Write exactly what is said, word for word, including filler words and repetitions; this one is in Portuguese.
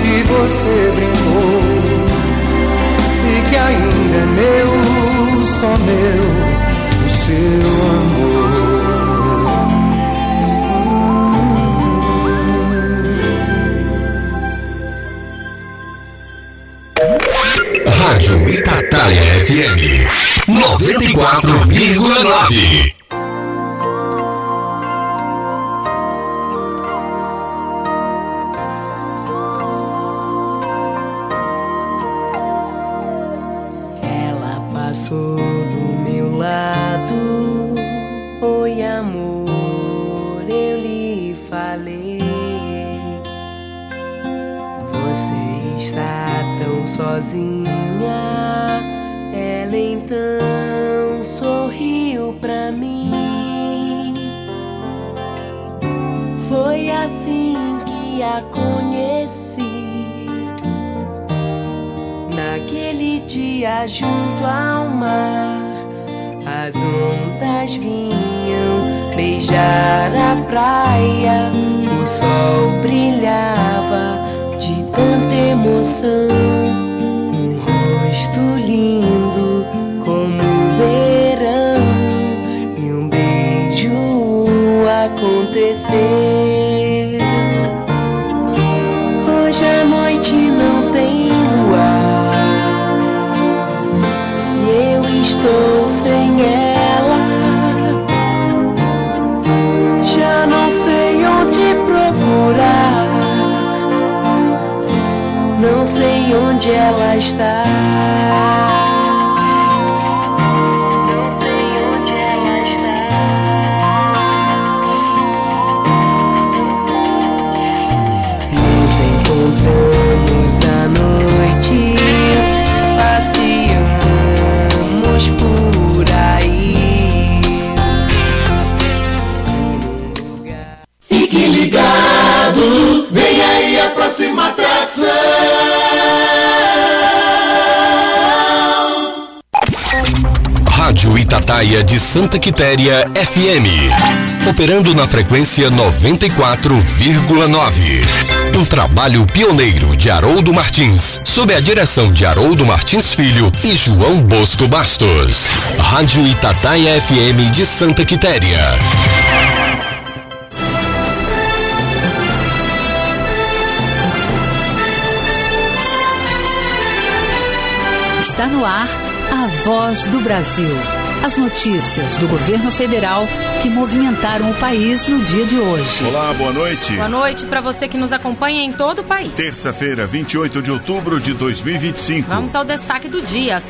que você brincou e que ainda é meu, só meu, o seu amor. Rádio Itataia F M noventa e quatro vírgula nove. Ela passou do meu lado, oi amor, eu lhe falei. Você está tão sozinha. Ela então sorriu pra mim. Foi assim que a conheci. Naquele dia junto ao mar, as ondas vinham beijar a praia. O sol brilhava de tanta emoção. Um rosto lindo como o verão, e um beijo aconteceu. Hoje a noite não tem luar e eu estou sem ela. Já não sei onde procurar, não sei onde ela está. Não sei onde ela está. Nos encontramos à noite, passeamos por aí. Fique ligado, vem aí a próxima atração. Rádio Itataia de Santa Quitéria F M, operando na frequência noventa e quatro vírgula nove. Um trabalho pioneiro de Haroldo Martins, sob a direção de Haroldo Martins Filho e João Bosco Bastos. Rádio Itataia F M de Santa Quitéria. Está no ar a Voz do Brasil. As notícias do governo federal que movimentaram o país no dia de hoje. Olá, boa noite. Boa noite para você que nos acompanha em todo o país. Terça-feira, vinte e oito de outubro de dois mil e vinte e cinco. Vamos ao destaque do dia.